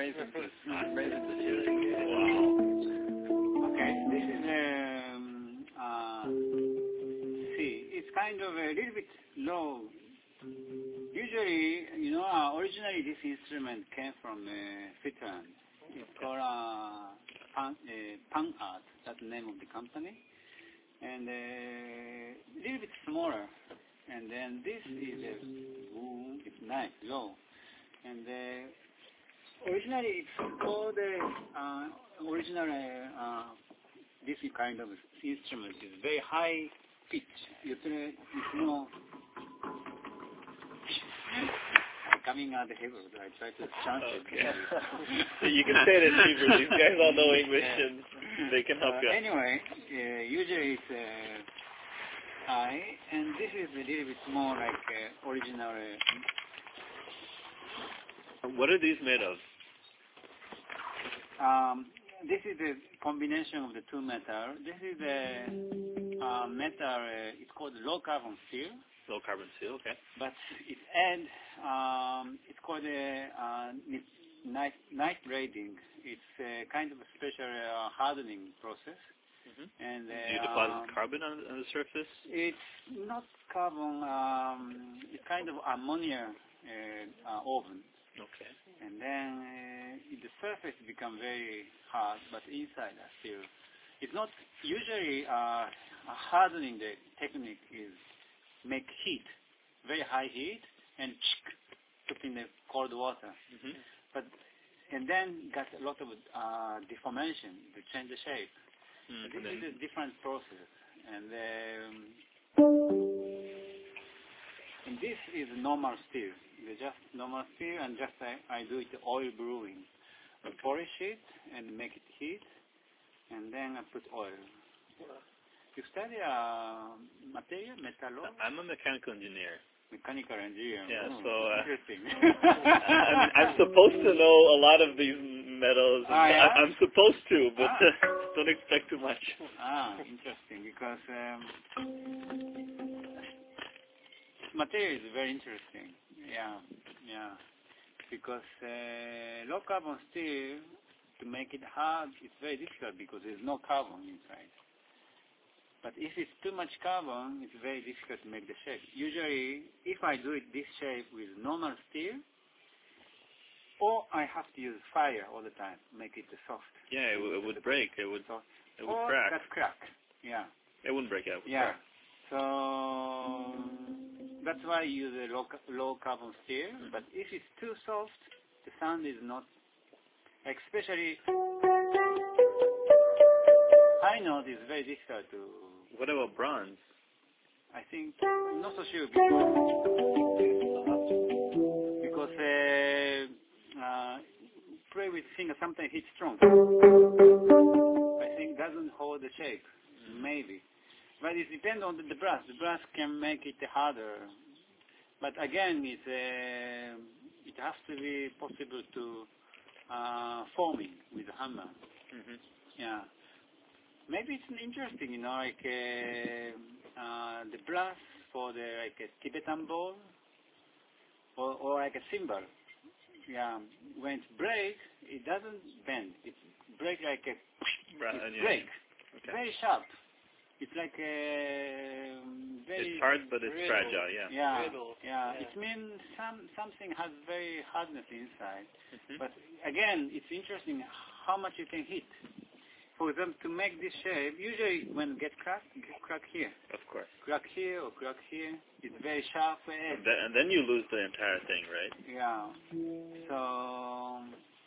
amazing. Hot rated the shooting. Wow. Okay, this is C. It's kind of a little bit low. Usually, originally this instrument came from Switzerland. It's called Pang Art. That's the name of the company. And a little bit smaller. And then this is it's nice, low. And originally it's called this kind of instrument is very high pitch. It's more coming out of Hebrew. I try to translate. Okay. You can say it in Hebrew. These guys all know English and they can help you. Anyway, usually it's high, and this is a little bit more like original. What are these made of? This is a combination of the two metal. This is a metal. It's called low carbon steel. Low carbon steel, okay. But it it's called a night braiding. It's a kind of a special hardening process. Mm-hmm. And do you deposit carbon on the surface? It's not carbon. It's kind of ammonia oven. Okay. And then the surface become very hard, but inside are still. It's not usually hardening. The technique is make heat, very high heat, and put in the cold water. Mm-hmm. And then got a lot of deformation to change the shape. Mm-hmm. This is a different process. And this is normal steel. It's just normal steel, and just I do it oil brewing. I polish it and make it heat, and then I put oil. You study material, metal? I'm a mechanical engineer. Mechanical engineer. Yeah, so interesting. I'm supposed to know a lot of these metals. Yeah? I'm supposed to, but don't expect too much. Interesting, because material is very interesting. Yeah. Because low carbon steel, to make it hard, it's very difficult because there's no carbon inside. But if it's too much carbon, it's very difficult to make the shape. Usually, if I do it this shape with normal steel, or I have to use fire all the time, make it soft. Yeah, it would break. It would crack. That's crack. Yeah. It wouldn't break out. Yeah. So that's why I use a low carbon steel. Mm-hmm. But if it's too soft, the sound is not. Especially, high note is very difficult to. What about bronze? I think not so sure because play with finger sometimes hits strong. I think doesn't hold the shape, maybe. But it depends on the brass. The brass can make it harder. But again, it has to be possible to forming with a hammer. Mm-hmm. Yeah. Maybe it's interesting, like the brass for the a Tibetan bowl or like a cymbal. Yeah. When it breaks, it doesn't bend. It breaks like a break. Okay. Very sharp. It's like a very. It's hard, but it's fragile. Yeah. Yeah. It means something has very hardness inside. Mm-hmm. But again, it's interesting how much you can hit. For them to make this shape, usually when it gets crack here. Of course. Crack here or crack here. It's very sharp edge. And then you lose the entire thing, right? Yeah. So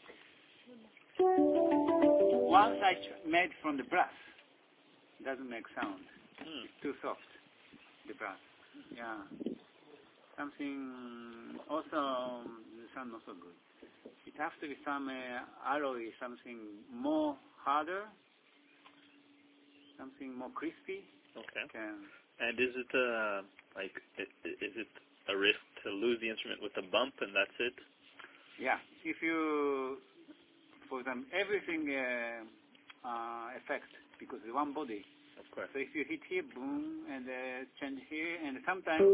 once I made from the brass, it doesn't make sound. It's too soft, the brass. Yeah. Something also the sound not so good. It has to be some alloy, something more harder, something more crispy. Okay. And is it is it a risk to lose the instrument with a bump and that's it? Yeah. If you, for example, everything affects because it's one body. Of course. So if you hit here, boom, and change here, and sometimes.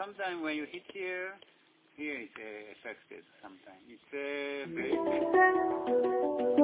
sometimes when you hit here it's affected sometimes. It's very thin.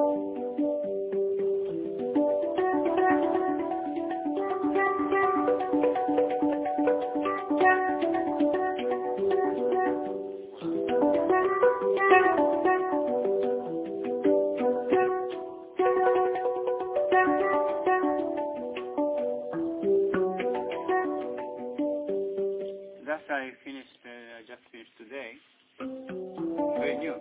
I just finished today. Very new.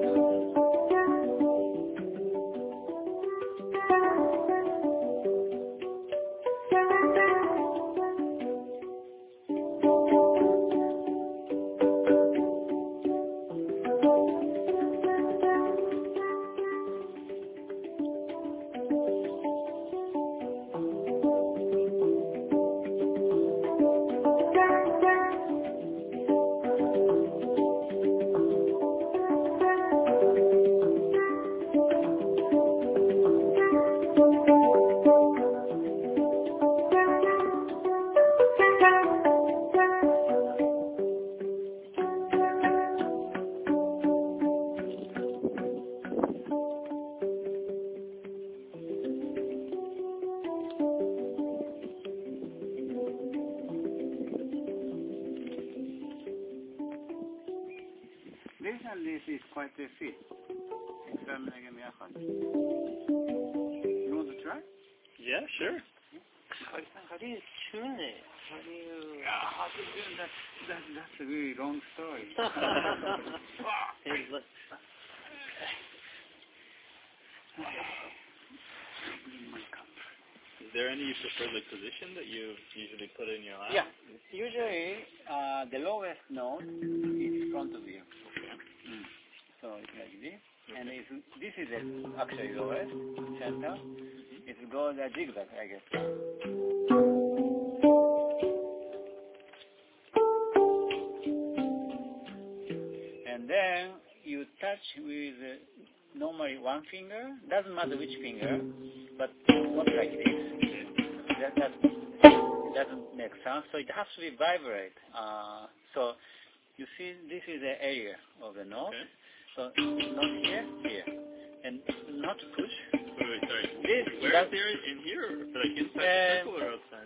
This is quite a fit. You want to try? Yeah, sure. How do you tune it? How do you... How to do that? That's a really long story. Is there any preferred position that you usually put in your lap? Yeah. Usually, the lowest note is front of you. So it's like this. And this is actually lowest, center. It goes a zigzag, I guess. And then you touch with normally one finger. Doesn't matter which finger, but not like this. That doesn't make sound. So it has to be vibrate. So you see, this is the area of the note. Okay. So not here, here, and not push. Wait, sorry. This Where is there? In here, or like inside the circle or outside?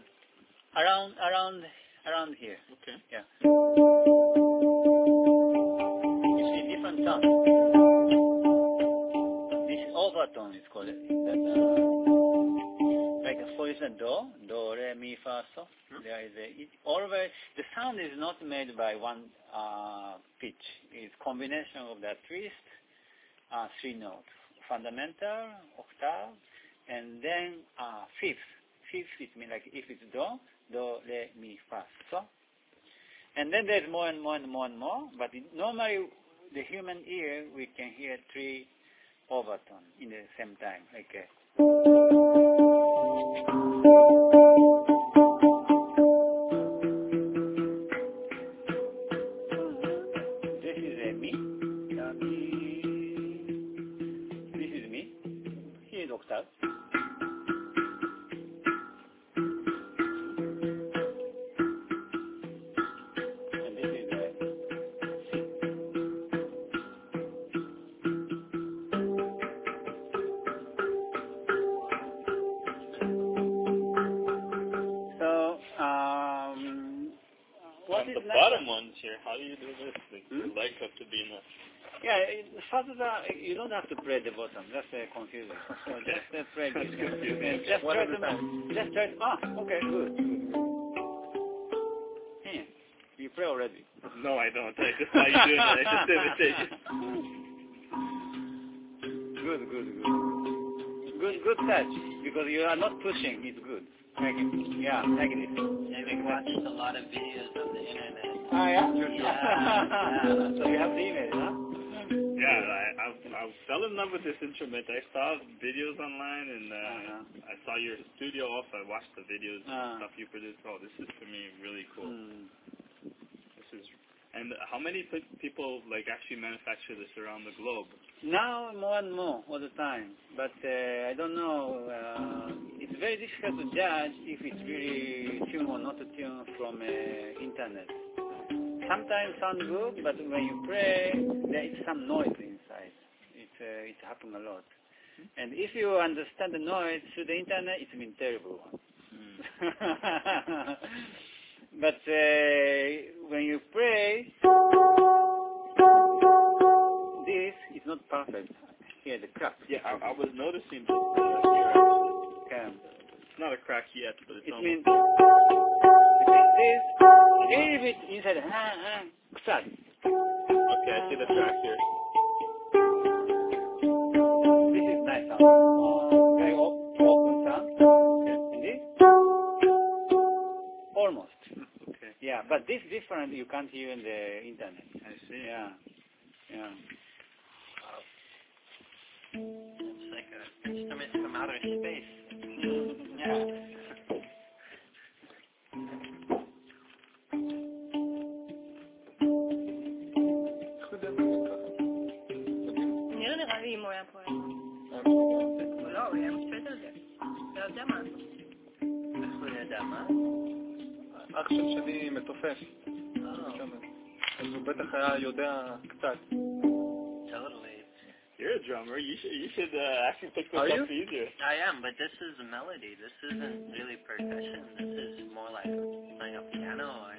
Around here. Okay. Yeah. You see different sound. This overtone is called. Like for instance, do, re, mi, fa, so. There is always the sound is not made by one pitch. It's combination of the three notes: fundamental, octave, and then fifth. Fifth it means like if it's do, re, mi, fa, so. And then there's more and more and more and more. But normally, the human ear we can hear three overtones in the same time. Okay. Octave. And this is C. So, what on is the bottom ones here, how do you do this? The legs have to be in the... Yeah, further you don't have to play the bottom. That's confusing. So just play this. Just try to. Okay, good. Here, you play already. No, I don't. I just saw you doing it. I just imitate you. Good touch. Because you are not pushing. It's good. Like this. David watched a lot of videos on the internet. Yeah? Yeah. So you have the image, huh? Yeah, I fell in love with this instrument. I saw videos online, and I saw your studio also. I watched the videos and stuff you produced. Oh, this is, for me, really cool. This is... And how many people actually manufacture this around the globe? Now more and more all the time, but I don't know. It's very difficult to judge if it's really tuned or not tuned from internet. sometimes sound good, but when you play, there is some noise inside. It happens a lot. And if you understand the noise through the internet, it's been terrible. But when you play, this is not perfect. Here, the crack. Yeah, I was noticing this. Yeah. It's not a crack yet, but it's It almost. means this a little bit inside. Okay, I see the crack here. This is nice sound. Very open sound. And this almost. Okay. Yeah, but this different you can't hear in the internet. I see. Yeah. Yeah. It's like an instrument from outer space. Yeah. נראה נראה לי אם הוא היה פועל. לא, הוא היה משפט על זה. אתה יודע מה? איך הוא ידע, מה? אח של שני מתופף. אז הוא בטח היה יודע קצת. Totally. You're a drummer. You should actually pick this Are up you? easier. I am, but this is a melody. This isn't really percussion. This is more like playing a piano or...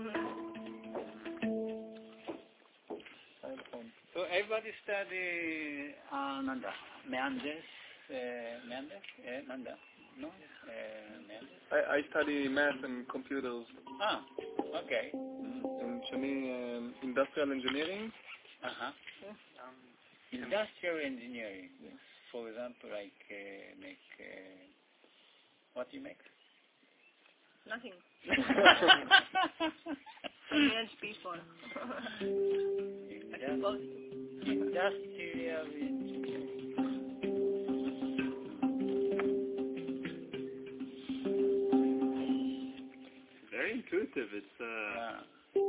So everybody study Nanda. Meanders. Nanda. No? Meanders. I study math and computers. Ah, okay. And שני industrial engineering. Uh-huh. Industrial engineering. For example, like make... what do you make? Nothing. Manage people. Industrial engineering. Very intuitive. It's Yeah.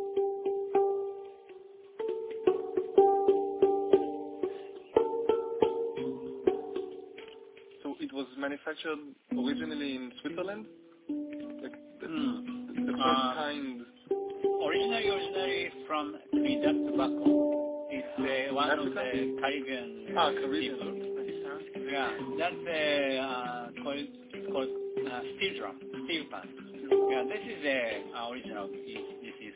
So it was manufactured originally in Switzerland? Like the first kind. Originally from Trinidad and Tobago. It's one of the Caribbean Caribbean. people. Yeah, that's called steel drum, steel pan. Yeah, this is the original. This is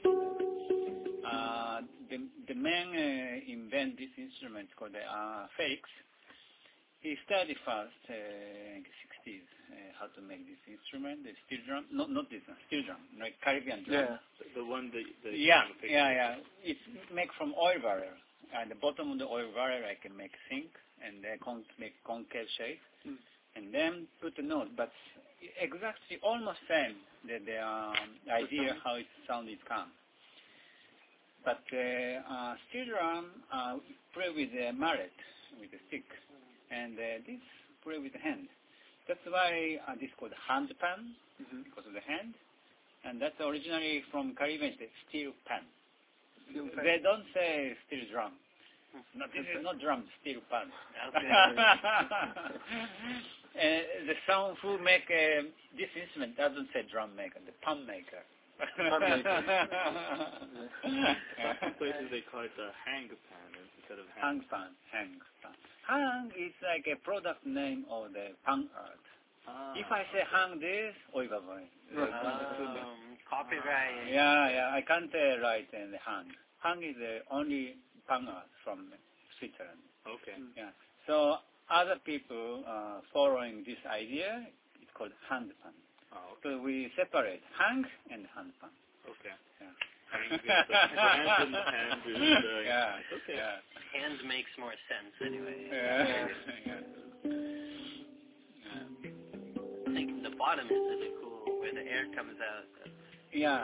the man invent this instrument called Felix. He studied first in the 60s how to make this instrument, the steel drum. Not this one, steel drum, like Caribbean drum. Yeah. the one that Yeah. It's made from oil barrel. At the bottom of the oil barrel, I can make sink and make concave shape, and then put a note. But exactly almost same the idea how it sounded come. But steel drum play with the mallet, with the stick, and this play with the hand. That's why this is called hand pan, because of the hand. And that's originally from Caribbean, the steel pan. They don't say steel drum. No, this is not drum, steel pan. The sound who make this instrument doesn't say drum maker, the pan maker. Some places they call it the hang pan instead of hang pan. Hang is like a product name of the pan art. If I say hang this, oy vavoy. Copyright. Yeah, I can't write in the hang. Hang is the only pan art from Switzerland. Okay. Yeah. So other people following this idea, it's called hand pan. Oh, okay. So we separate hang and hand pan. Okay. Yeah. Hand and hand is, yeah. Okay. Yeah. Hand makes more sense anyway. Yeah. I think the bottom is really cool, where the air comes out. Yeah.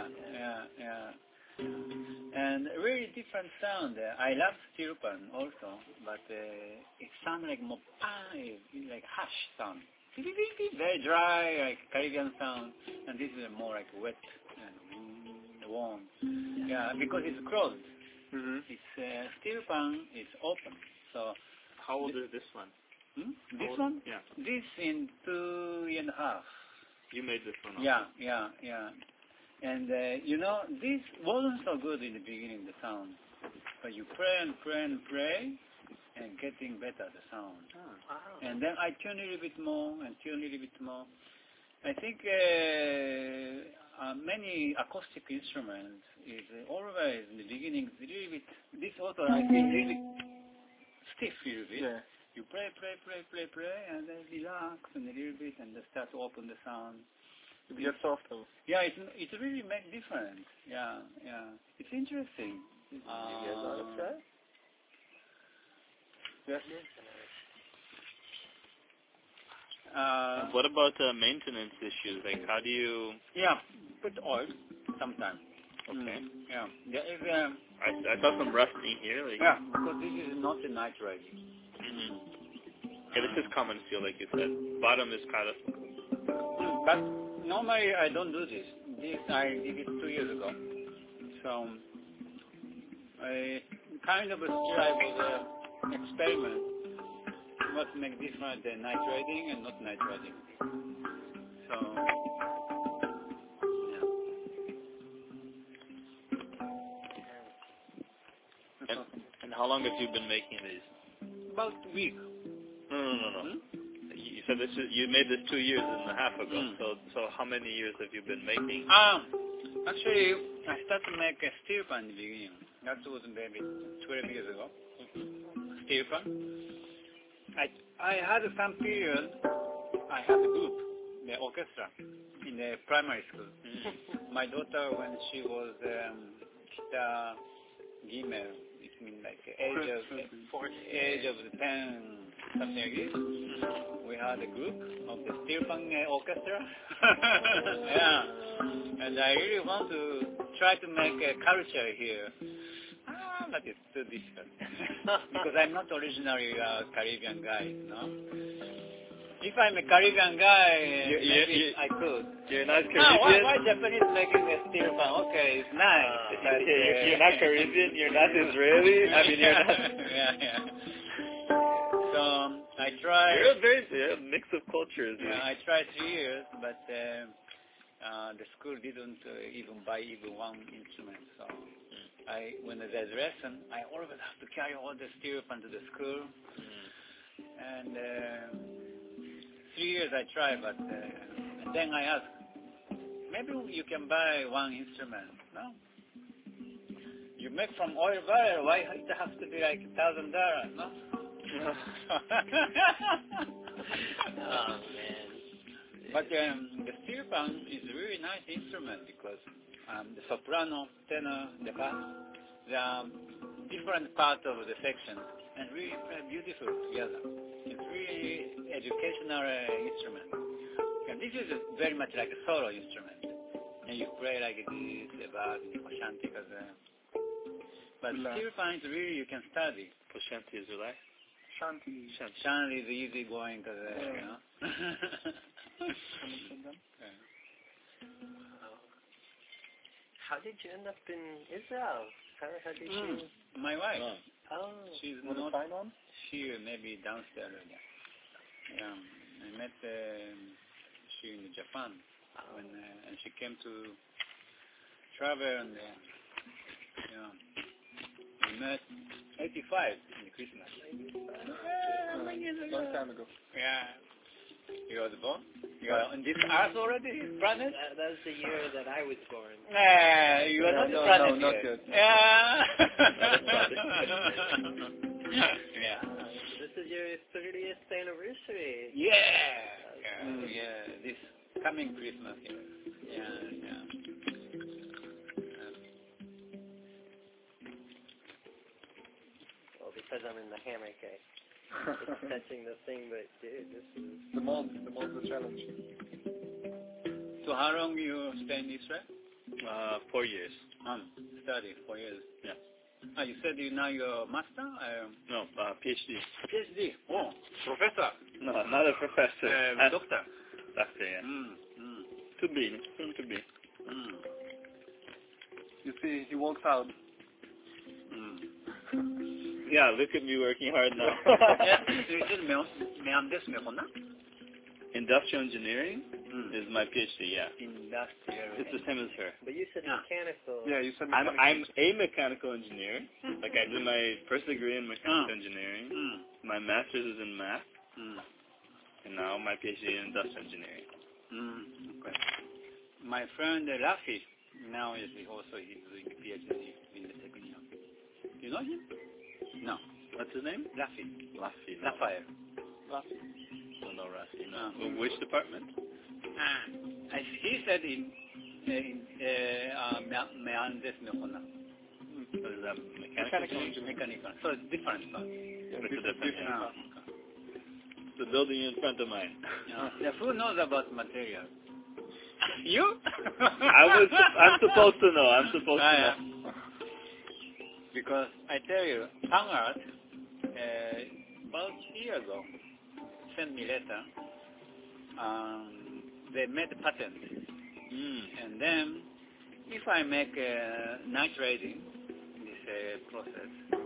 And really different sound. I love steel pan also, but it sounds like mopai, like hush sound. Very dry, like Caribbean sound, and this is more like wet and warm. Yeah, because it's closed. It's steel pan is open. So how old is this one? This one? Yeah. This in 2.5 years. You made this one. Yeah. And, this wasn't so good in the beginning, the sound. But you pray and pray and pray, and getting better, the sound. Wow. And then I tune a little bit more, and tune a little bit more. I think many acoustic instruments is always in the beginning, a little bit, this also I feel really stiff a little bit. Yeah. You pray, and then relax and a little bit, and then start to open the sound. It gets softer. Yeah, it really makes difference. Yeah. It's interesting. You guys want to try? Yes. What about maintenance issues? Like, how do you... Yeah, put oil sometimes. Okay. Yeah. There is I saw some rusting here. Like, yeah, because this is not a nitrate. Yeah, this is common steel, like you said. Bottom is kind of... But normally I don't do this. This I did it 2 years ago. So I kind of strive with an experiment. What makes different than nitrating and not nitrating. So And how long have you been making these? about a week. No. You said you made this 2.5 years ago. So how many years have you been making? Actually, I started to make a steel pan in the beginning. That was maybe 12 years ago. Steel pan. I had some period, I had a group, the orchestra, in the primary school. My daughter, when she was Kita Gimel, it means like age of 10, something like this. We had a group of the steel pan orchestra. Yeah. And I really want to try to make a culture here. But it's too difficult. Because I'm not originally a Caribbean guy, no? If I'm a Caribbean guy, maybe I could. You're not Caribbean? Why Japanese making a steel pan? Okay, it's nice. But, you're not Caribbean? You're not Israeli? I mean, you're not... Yeah. So, I tried... You're a mix of cultures. Yeah, I tried 3 years, but the school didn't even buy even one instrument, so... when there's lesson, I always have to carry all the steel pan to the school. And 3 years I tried, but and then I asked, maybe you can buy one instrument, no? You make from oil barrel, why it has to be like $1,000, no? Oh, man. But the steel pan is a really nice instrument because the soprano, tenor, the bass, they are different parts of the section and really beautiful together. It's really educational instrument. And this is very much like a solo instrument. And you play like this, the bass, the Koshanti, but steel pan is really you can study. Koshanti is like? Shanti. Shanti is easy going, you know. How did you end up in Israel? How did you... My wife. Oh. She's Want to sign on? She maybe downstairs. Yeah. I met she in Japan when and she came to travel and we met 85 in the Christmas. Long time ago. Yeah. You was born? You are on this earth already, planet? That was the year that I was born. You are not planet not yet. yet. Yeah. Yeah. This is your 30th anniversary. Yeah. This coming Christmas. Yeah. Well, because I'm in the hammock, it's touching the thing, but dude, this is... The mold the challenge. So how long you stay in Israel? 4 years. Study 4 years. Yeah. You said you're master? No, PhD. PhD. Oh, professor. No, not a professor. Doctor. Doctor, yeah. To be, soon to be. You see, he walks out. Yeah, look at me working hard now. Industrial engineering? is my PhD. Yeah. Industrial. It's the same as her. But you said mechanical. Yeah, you said I'm mechanical. a mechanical engineer. Like I did my first degree in mechanical engineering. My master's is in math. And now my PhD in industrial engineering. Okay. My friend Rafi, now he's doing a PhD in the second year. You know him? No. What's his name? Rafi. Rafi. Raphael. Don't know Rafi. No. Which department? He said in Meandes Mechona. What is that? Mechanical engineering. Mechanical. So it's different part. It's a different. The building in front of mine. Who knows about material? You? I'm supposed to know. I'm supposed to know. Because I tell you, Pangart, about a year ago, sent me a letter. They made a patent. And then, if I make night raiding, this process,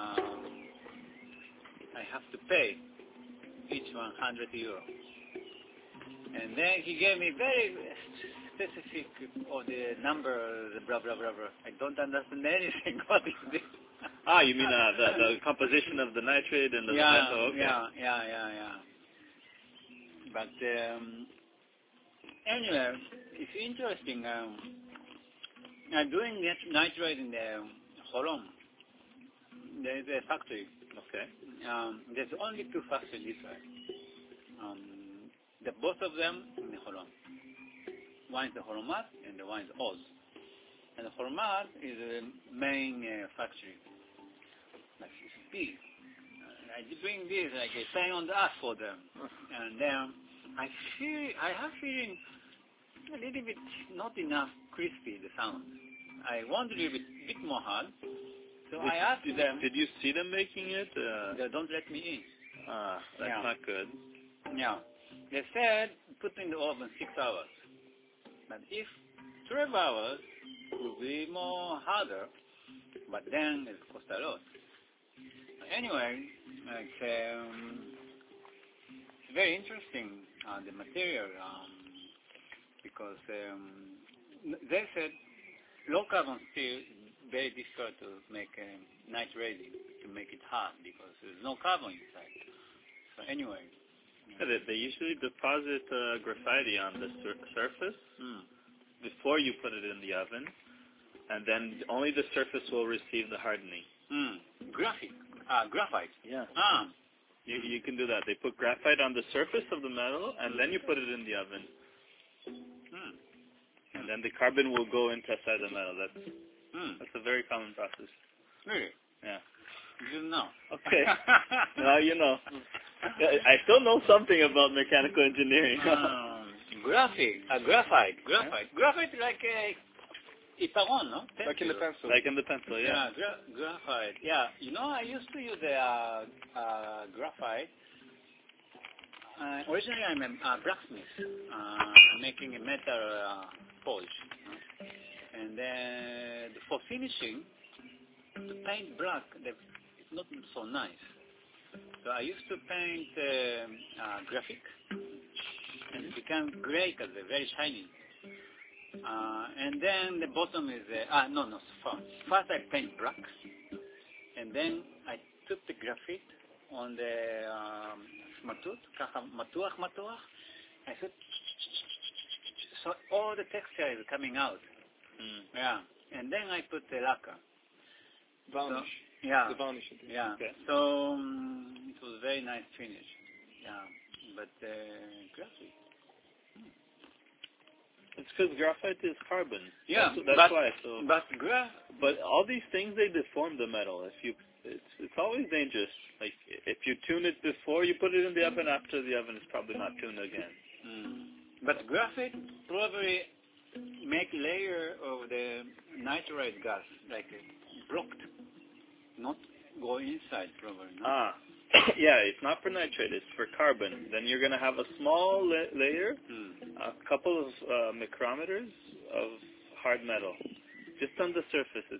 I have to pay each one €100. And then he gave me very specific of the number, blah, blah, blah, blah. I don't understand anything. What is this? You mean the composition of the nitrate and the metal? Okay. Yeah. But anyway, it's interesting. I'm doing nitrate in the Holon, the factory. Okay. There's only two factories in Israel. Both of them in the Holon. One is the Holomat and the one is Oz. And the Holomat is the main factory. Like it's big. I bring this, like a pain on the ass for them. And then I have feeling a little bit not enough crispy, the sound. I want a little bit more hard. So I asked them. Did you see them making it? They don't let me in. That's not good. Yeah. They said put in the oven 6 hours. But if 12 hours will be more harder, but then it costs a lot. Anyway, it's very interesting, the material, because they said low carbon steel is very difficult to make night raiding, to make it hard, because there's no carbon inside. So anyway. They usually deposit graphite on the surface before you put it in the oven, and then only the surface will receive the hardening. Graphite. Yeah. You can do that. They put graphite on the surface of the metal, and then you put it in the oven. And then the carbon will go inside the metal. That's a very common process. Really? Yeah. You didn't know. Okay. Now you know. I still know something about mechanical engineering. Graphite. Graphite like a iparon, no? Pencil. Like in the pencil. Like in the pencil, yeah. Graphite. Yeah. You know, I used to use the graphite. Originally, I'm a blacksmith, making a metal forge. And then for finishing, to paint black, it's not so nice. So I used to paint graphic, and it became gray because they're very shiny. And then the bottom is first I paint black, and then I took the graphite on the smatut, matuach. I said, so all the texture is coming out. Yeah, and then I put the lacquer. Varnish. So, yeah. The varnish. Yeah. Okay. So it was very nice finish. Yeah. But graphite. It's because graphite is carbon. Yeah. That's why. So. But all these things, they deform the metal. It's always dangerous. Like if you tune it before you put it in the oven, after the oven, it's probably not tuned again. But graphite probably make layer of the nitrate gas like blocked, not go inside probably. No? Yeah, it's not for nitrate, it's for carbon. Then you're going to have a small layer, a couple of micrometers of hard metal, just on the surface.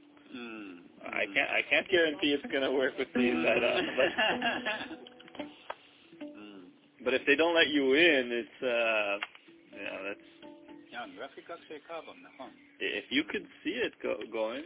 I can't guarantee it's going to work with these. But if they don't let you in, Yeah, that's... Yeah, graphic actually carbon, נכון. If you could see it going...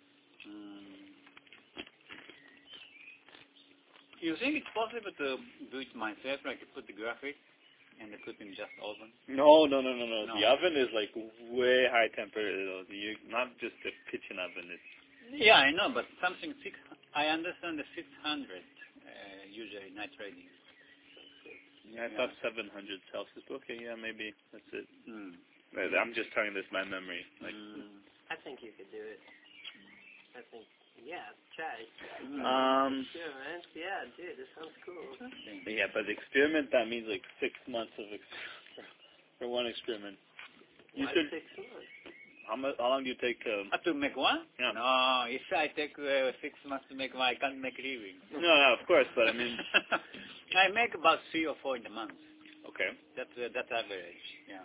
You think it's possible to do it myself, like put the graphic and put in just oven? No. The oven is like way high temperature. Not just the kitchen oven. Yeah, I know, but something I understand the 600 usually night trading. Yeah, I thought 700 Celsius. Okay, yeah, maybe that's it. I'm just telling this my memory. Like, I think you could do it. I think, yeah, try. Experiment, yeah, dude, this sounds cool. Yeah, but experiment, that means like 6 months of for one experiment. Why 6 months? How long do you take to... To make one? Yeah. No, if I take 6 months to make one, I can't make living. No, of course, but I mean... I make about 3 or 4 in a month. Okay. That's average, yeah.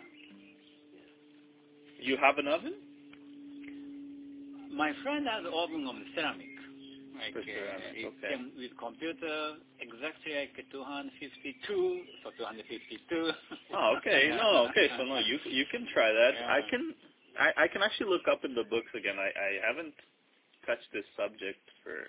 You have an oven? My friend has an oven of ceramic. Like, ceramic, it okay. came with computer, exactly like 252, so 252. Oh, okay. No, okay. So no, you can try that. Yeah. I can actually look up in the books again. I haven't touched this subject for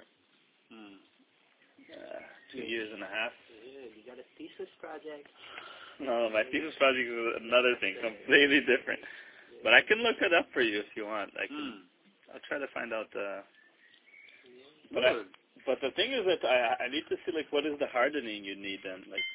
2 years and a half. Dude, you got a thesis project. No, my thesis project is another thing, completely different. But I can look it up for you if you want. I'll try to find out. But the thing is that I need to see like what is the hardening you need then. Like,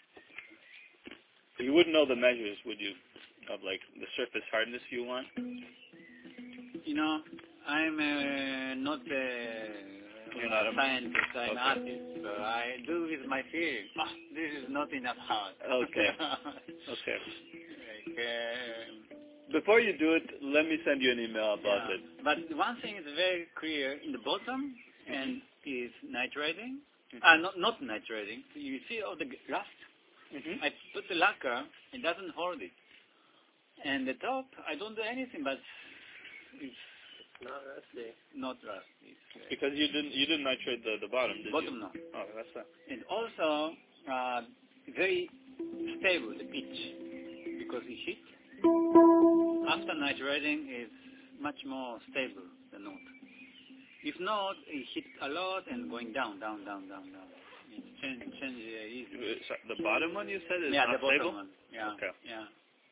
you wouldn't know the measures, would you, of like the surface hardness you want? You know, I'm not You're not a scientist, I'm an artist, so I do with my feeling. This is not enough hard. Okay. Okay. Like, before you do it, let me send you an email about it. But one thing is very clear in the bottom, and is nitrating. Not nitrating. You see all the rust? I put the lacquer, it doesn't hold it. And the top, I don't do anything, but it's not rusty. Not rusty. Because you didn't nitrate the bottom, did you? Bottom, no. Oh, that's that. And also, very stable, the pitch, because it heat. After nitrating, is much more stable than not. If not, it hit a lot and going down. It change easily. So the bottom one you said is not the bottom stable? One. Yeah. Okay. Yeah.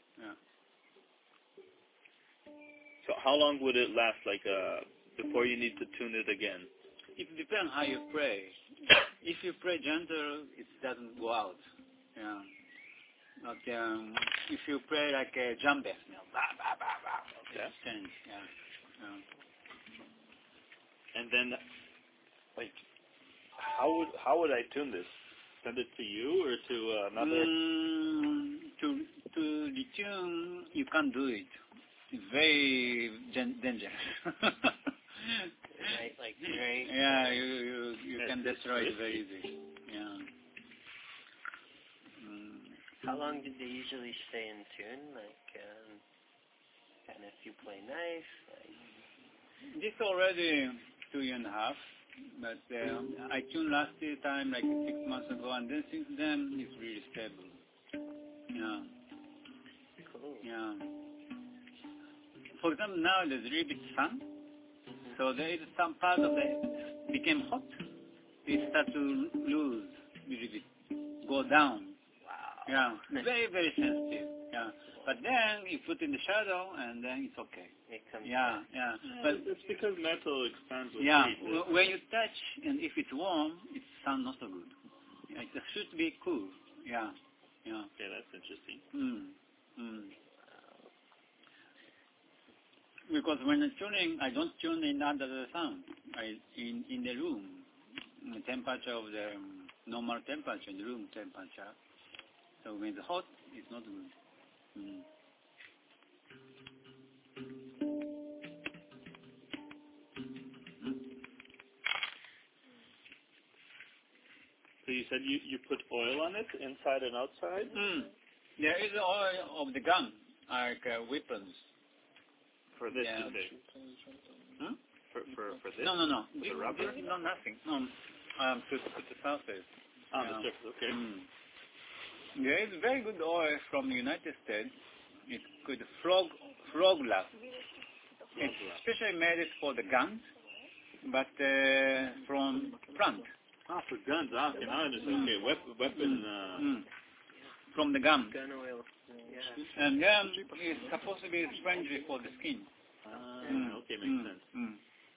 So how long would it last, like, before you need to tune it again? It depends how you pray. If you pray gentle, it doesn't go out. Yeah. But if you pray like a jambes, Okay. It change. Yeah. And then, like, how would I tune this? Send it to you or to another? To detune, you can't do it. It's very dangerous. Right, like very. Yeah, you can destroy it very easy. Yeah. How long did they usually stay in tune? Like, and if you play nice, like. This already 2 years and a half, but I tuned last time like 6 months ago, and then since then it's really stable. Yeah. Cool. Yeah. For example, now there's a little bit sun, so there is some part of it became hot. It start to lose a little bit, go down. Wow. Yeah. Very, very sensitive. Yeah. But then you put in the shadow, and then it's okay. It comes Yeah. But it's because metal expands with yeah, heat. when you touch, and if it's warm, it sounds not so good. It should be cool. Yeah. Okay, that's interesting. Because when I'm tuning, I don't tune in under the sound. In the room, the temperature of the normal temperature, the room temperature. So when it's hot, it's not good. So you said you put oil on it, inside and outside? There is oil of the gun, like weapons. For this, Yeah. you say? For this? No. For the rubber? No, nothing. No, to the surface. On the surface, okay. There is very good oil from the United States. It's called frog laugh. It's especially made for the guns, but from front. For guns. Okay, now I understand. Okay, weapon. From the gun. Gun oil. Yeah. And then it's supposed to be friendly for the skin. Okay, makes sense.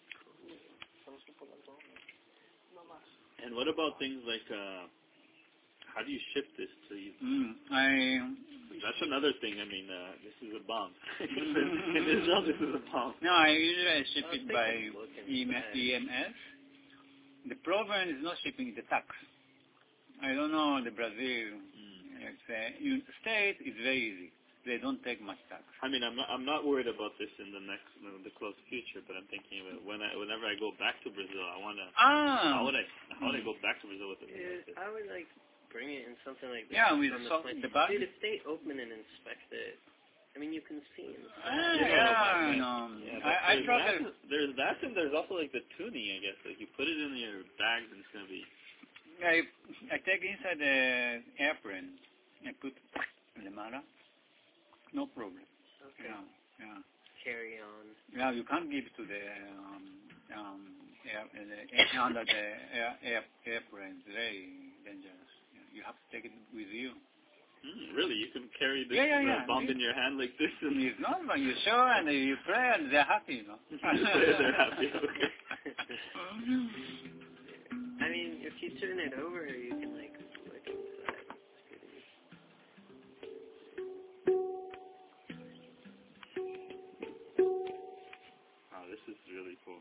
And what about things like, how do you ship this to you? That's another thing. I mean, this is a bomb. In Israel, this is a bomb. No, I usually ship it by EMS. The problem is not shipping the tax. I don't know the Brazil. In the States, it's very easy. They don't take much tax. I mean, I'm not worried about this in the close future, but I'm thinking of it whenever I go back to Brazil, I want to. How would I go back to Brazil with it? I would bring it in something like that. Yeah, with the bag. Dude, if they open and inspect it, I mean, you can see it. I know. There's that, and there's also the tuning, I guess. You put it in your bags, and it's gonna be. I take inside the airplane. I put the mara. No problem. Okay. Yeah. Carry on. Yeah, you can't give to the under the airplane. It's very dangerous. You have to take it with you. Really? You can carry this bomb in your hand like this? And it's not, but you show and you pray and they're happy, you know. They're happy, okay. I mean, if you turn it over, you can, look inside. Wow, this is really cool.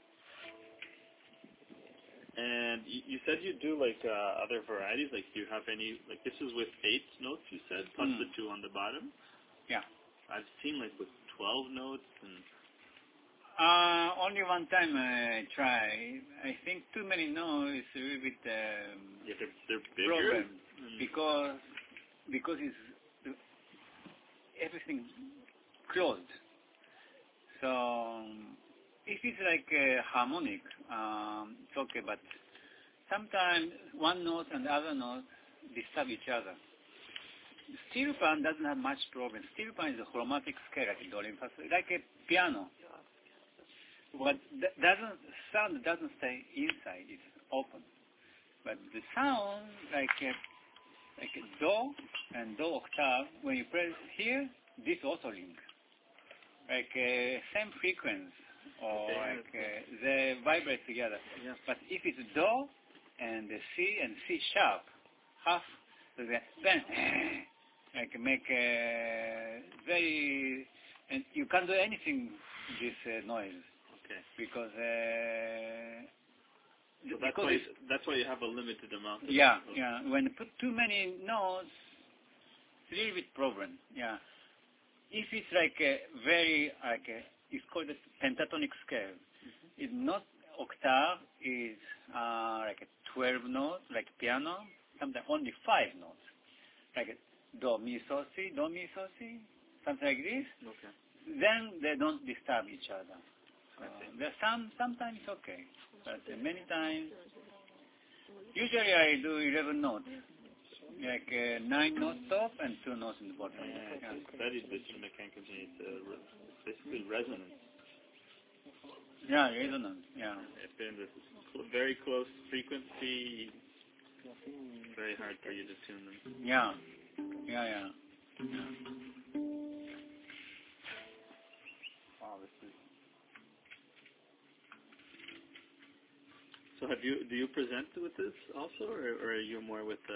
And you said you do other varieties. Do you have any? This is with 8 notes. You said plus the 2 on the bottom. Yeah. I've seen with 12 notes and. Only one time I try. I think too many notes is a little bit they're bigger. Problem because it's everything closed. So. If it's a harmonic, it's okay, but sometimes one note and the other note disturb each other. Steel pan doesn't have much problem. Steel pan is a chromatic scale, like do, re, fa, sol, like a piano. But sound doesn't stay inside, it's open. But the sound, like a do and do octave, when you press here, this also link. Same frequency. Or they vibrate together. Yeah. But if it's do and the C and C sharp, half, so then make a very, and you can't do anything with this noise. Okay. Because that's why you have a limited amount. Yeah. When you put too many notes, it's a little bit problem. Yeah. If it's it's called a pentatonic scale. It's not octave. It's a 12 notes, like piano. Sometimes only 5 notes, like do mi so si, something like this. Okay. Then they don't disturb each other. Sometimes it's okay, but many times. Usually I do 11 notes. 9 notes top and 2 notes in the bottom. I studied this in mechanical engineering. It's basically resonance. Yeah, resonance. Yeah. If in this very close frequency, very hard for you to tune them. Yeah. Wow, this is. So do you present with this also, or are you more with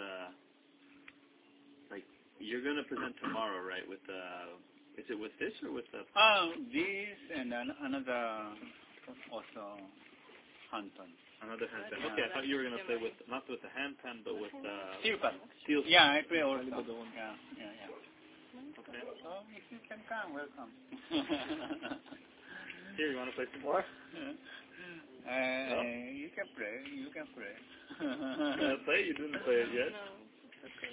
you're going to present tomorrow, right? With is it with this or with the? This and another also hand pan. Another hand pan. Okay, I thought you were going to play with not with the hand pan, but with steel pan. Steel pan. Yeah, I play also. Yeah. Okay. So if you can come, welcome. Here, you want to play some more? You can play. You can play. Play? You didn't play it yet. No. Okay.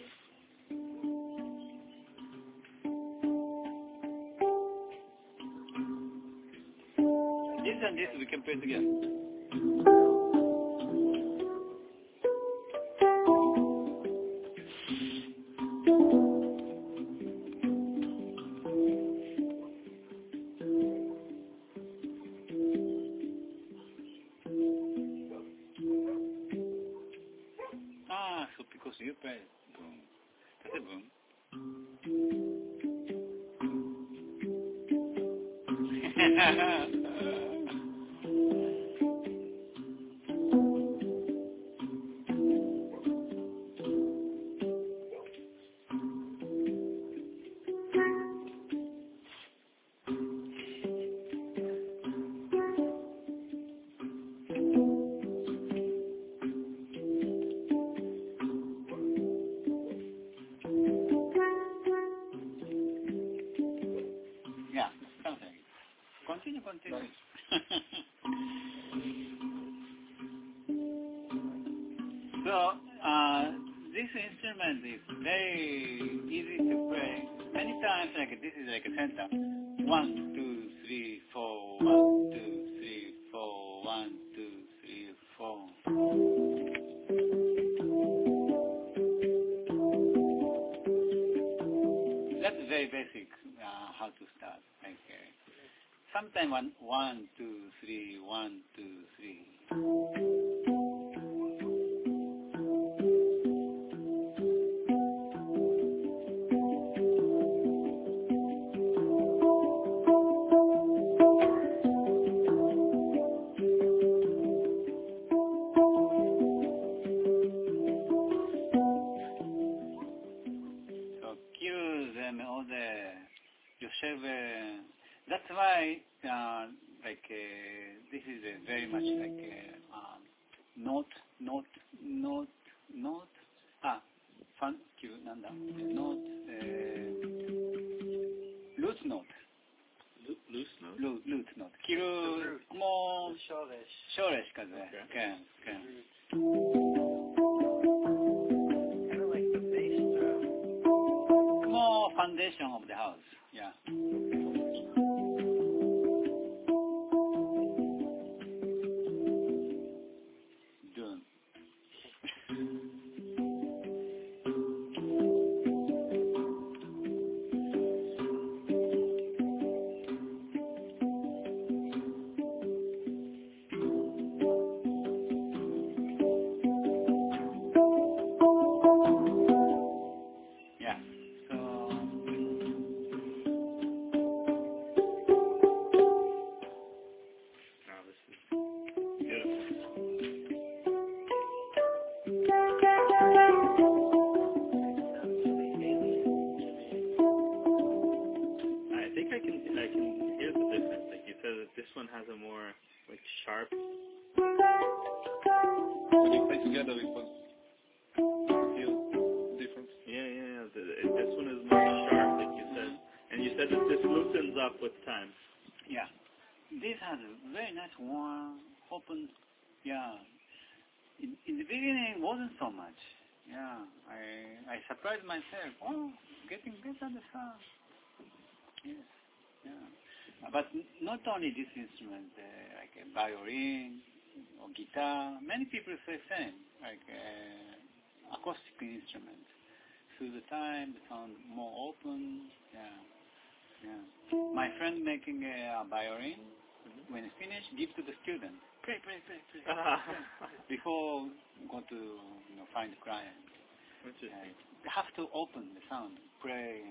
This and this we can play together. Yeah, something. Continue. So, this instrument is very easy to play. Many times, like this is like a center. 1, 2, 3, 4. 1, 2, 3, 4. 1, 2, 3, 4. That's very basic. How to start. Like sometimes 1, 2, 3, 1, 2, 3. That's why, this is very much like note. Loose note. כאילו, כמו שורש כזה, כן. כמו foundation of the house, yeah. Done. Has a more like sharp. When you play together, it was feel different. Yeah. This one is more sharp, like you said, and you said that this loosens up with time. Yeah, this has a very nice warm, open. Yeah, in the beginning it wasn't so much. Yeah, I surprised myself. Oh, getting better the sound. Yes. Yeah. But not only this instrument, like a violin or guitar, many people say same, like acoustic instrument. Through the time, the sound more open. Yeah. My friend making a violin, when he finished, give to the student. Play. Before go to find the client. They have to open the sound, pray.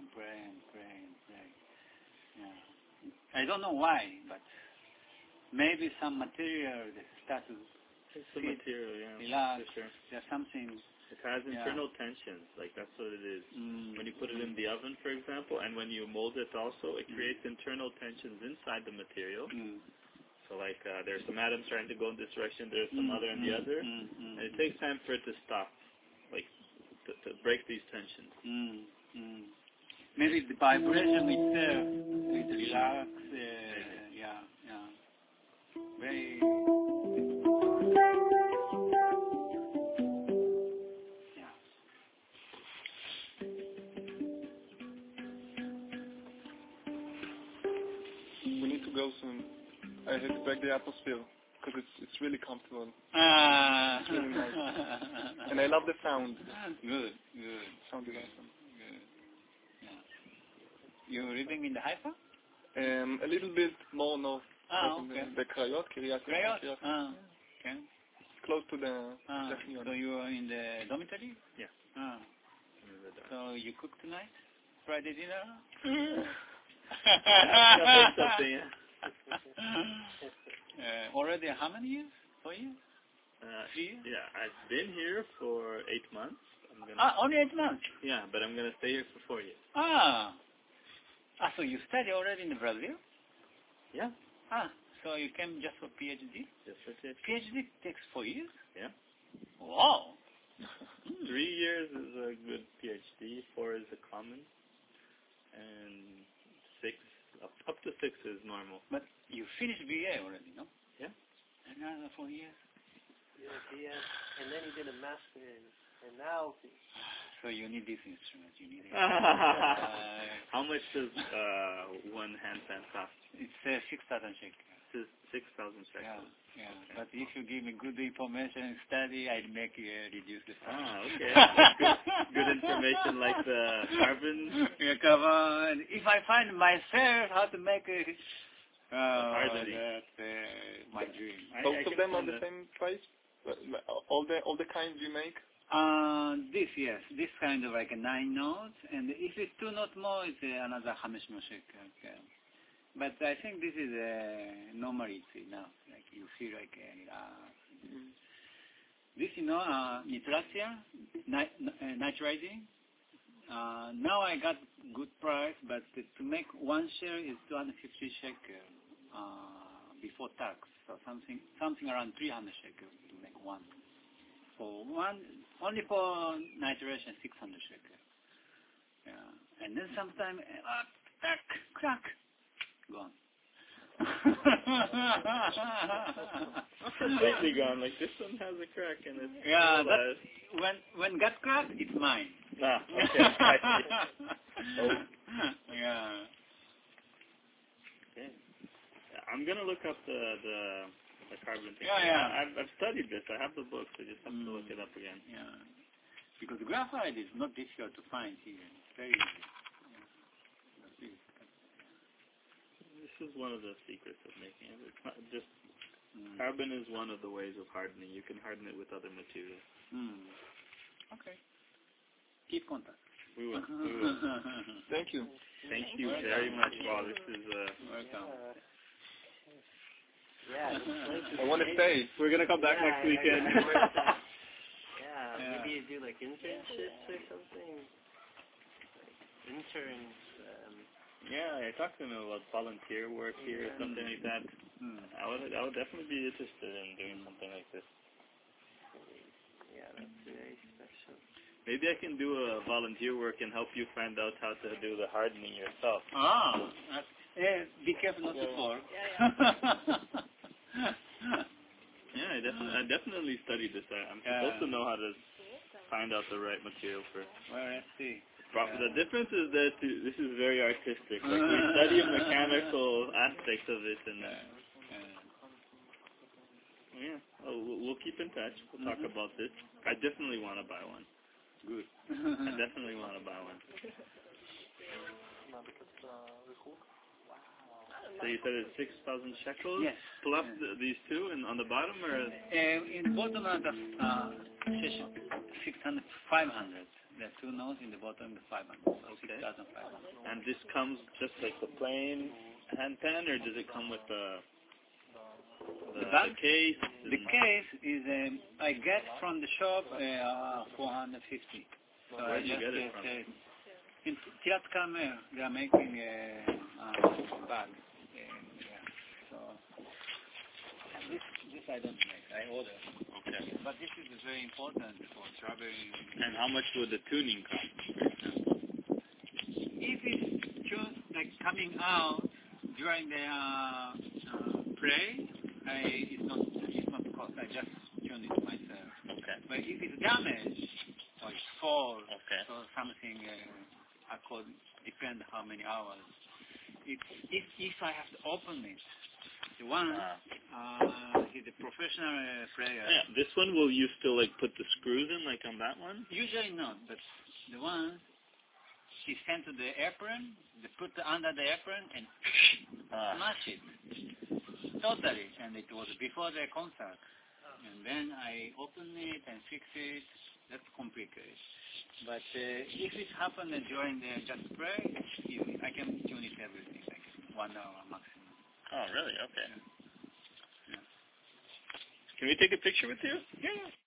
Yeah. I don't know why, but maybe some material that starts to relax. For sure. There's something. It has internal tensions, like that's what it is. When you put it in the oven, for example, and when you mold it also, it creates internal tensions inside the material. So like there's some atoms trying to go in this direction, there's some other in the other, and it takes time for it to stop, like to break these tensions. Maybe the vibration itself, it relax, yeah. Very... Yeah. We need to go soon. I had to break the atmosphere, because it's really comfortable. It's really nice. And I love the sound. Good. Sound is awesome. You're living in the Haifa? A little bit more north. Okay. The Krayot, Kiryat. Okay. Close to the Technion. So you are in the dormitory? Yeah. So you cook tonight? Friday dinner? Something, yeah. already how many years? 4 years? 3 years? Yeah, I've been here for 8 months. Only 8 months? Yeah, but I'm going to stay here for 4 years. So you study already in Brazil? Yeah. So you came just for PhD? Just for PhD. PhD takes 4 years? Yeah. Wow. 3 years is a good PhD, 4 is a common, and 6, up to 6 is normal. But you finished BA already, no? Yeah. Another 4 years? Yeah, and then he did a master's, and now... So you need this instrument, you need it. How much does one handpan cost? It's 6,000 shekels. 6,000 shekels. Yeah. Okay. But if you give me good information and study, I'd make you reduce the price. Okay. Good information like the carbon. Yeah, carbon. If I find myself how to make it, that's my dream. Both of them are the same price? All the kinds you make? Yes. This kind of like a 9 notes, and if it's 2 notes more, it's another 500 shekel. Okay. But I think this is normally it's enough. Like you feel like this, nitratia, nitriding. Now I got good price, but to make 1 share is 250 shekel before tax. So something around 300 shekel to make 1. For 1, only for nitration, 600 shekel. Yeah, and then sometimes crack. Gone. Completely gone. Like this one has a crack in it. Yeah, when got cracked, it's mine. Okay. Yeah. Okay. I'm gonna look up the carbon thing. Yeah. I've studied this. I have the books. I just have to look it up again. Yeah. Because graphite is not difficult to find here. It's very easy. This is one of the secrets of making it. It's not just carbon is one of the ways of hardening. You can harden it with other materials. Okay. Keep contact. We will. Thank you. Thank you very much. Wow, this is welcome. Yeah. I want to stay. We're gonna come back next weekend. Maybe you do like internships or something. Like interns. Yeah, I talked to him about volunteer work here or something like that. I would definitely be interested in doing something like this. Yeah, that's very special. Maybe I can do a volunteer work and help you find out how to do the hardening yourself. Be careful not to fall. Yeah, I definitely studied this. I'm supposed to know how to find out the right material for. Well, let's see. The difference is that this is very artistic. Like we study a mechanical aspect of it, and we'll keep in touch. We'll talk about this. I definitely want to buy one. Good. I definitely want to buy one. So you said it's 6,000 shekels? Yes. Plus these two, and on the bottom, or? In the bottom of the 500. There are 2 notes in the bottom, the 500. So okay. 6,500. And this comes just like the plain handpan, or does it come with the case? The case is I get from the shop 450. So where do you get it from? In Kiryat Karmel, they are making a bag. So this I don't make. I order. Okay. But this is very important for traveling. And how much would the tuning cost? If it's just like coming out during the play, it's not cost. I just tune it myself. Okay. But if it's damaged or it's fall or something, I could depend how many hours. If I have to open it, the one he's a professional player. Yeah, this one will you still like put the screws in like on that one? Usually not, but the one she sent to the apron, they put under the apron and smash it totally, and it was before the concert. And then I open it and fix it. That's complicated. But if it happened during the just spray, it's easy. I can tune it everything, like 1 hour maximum. Oh, really? Okay. Yeah. Can we take a picture with you? Yeah.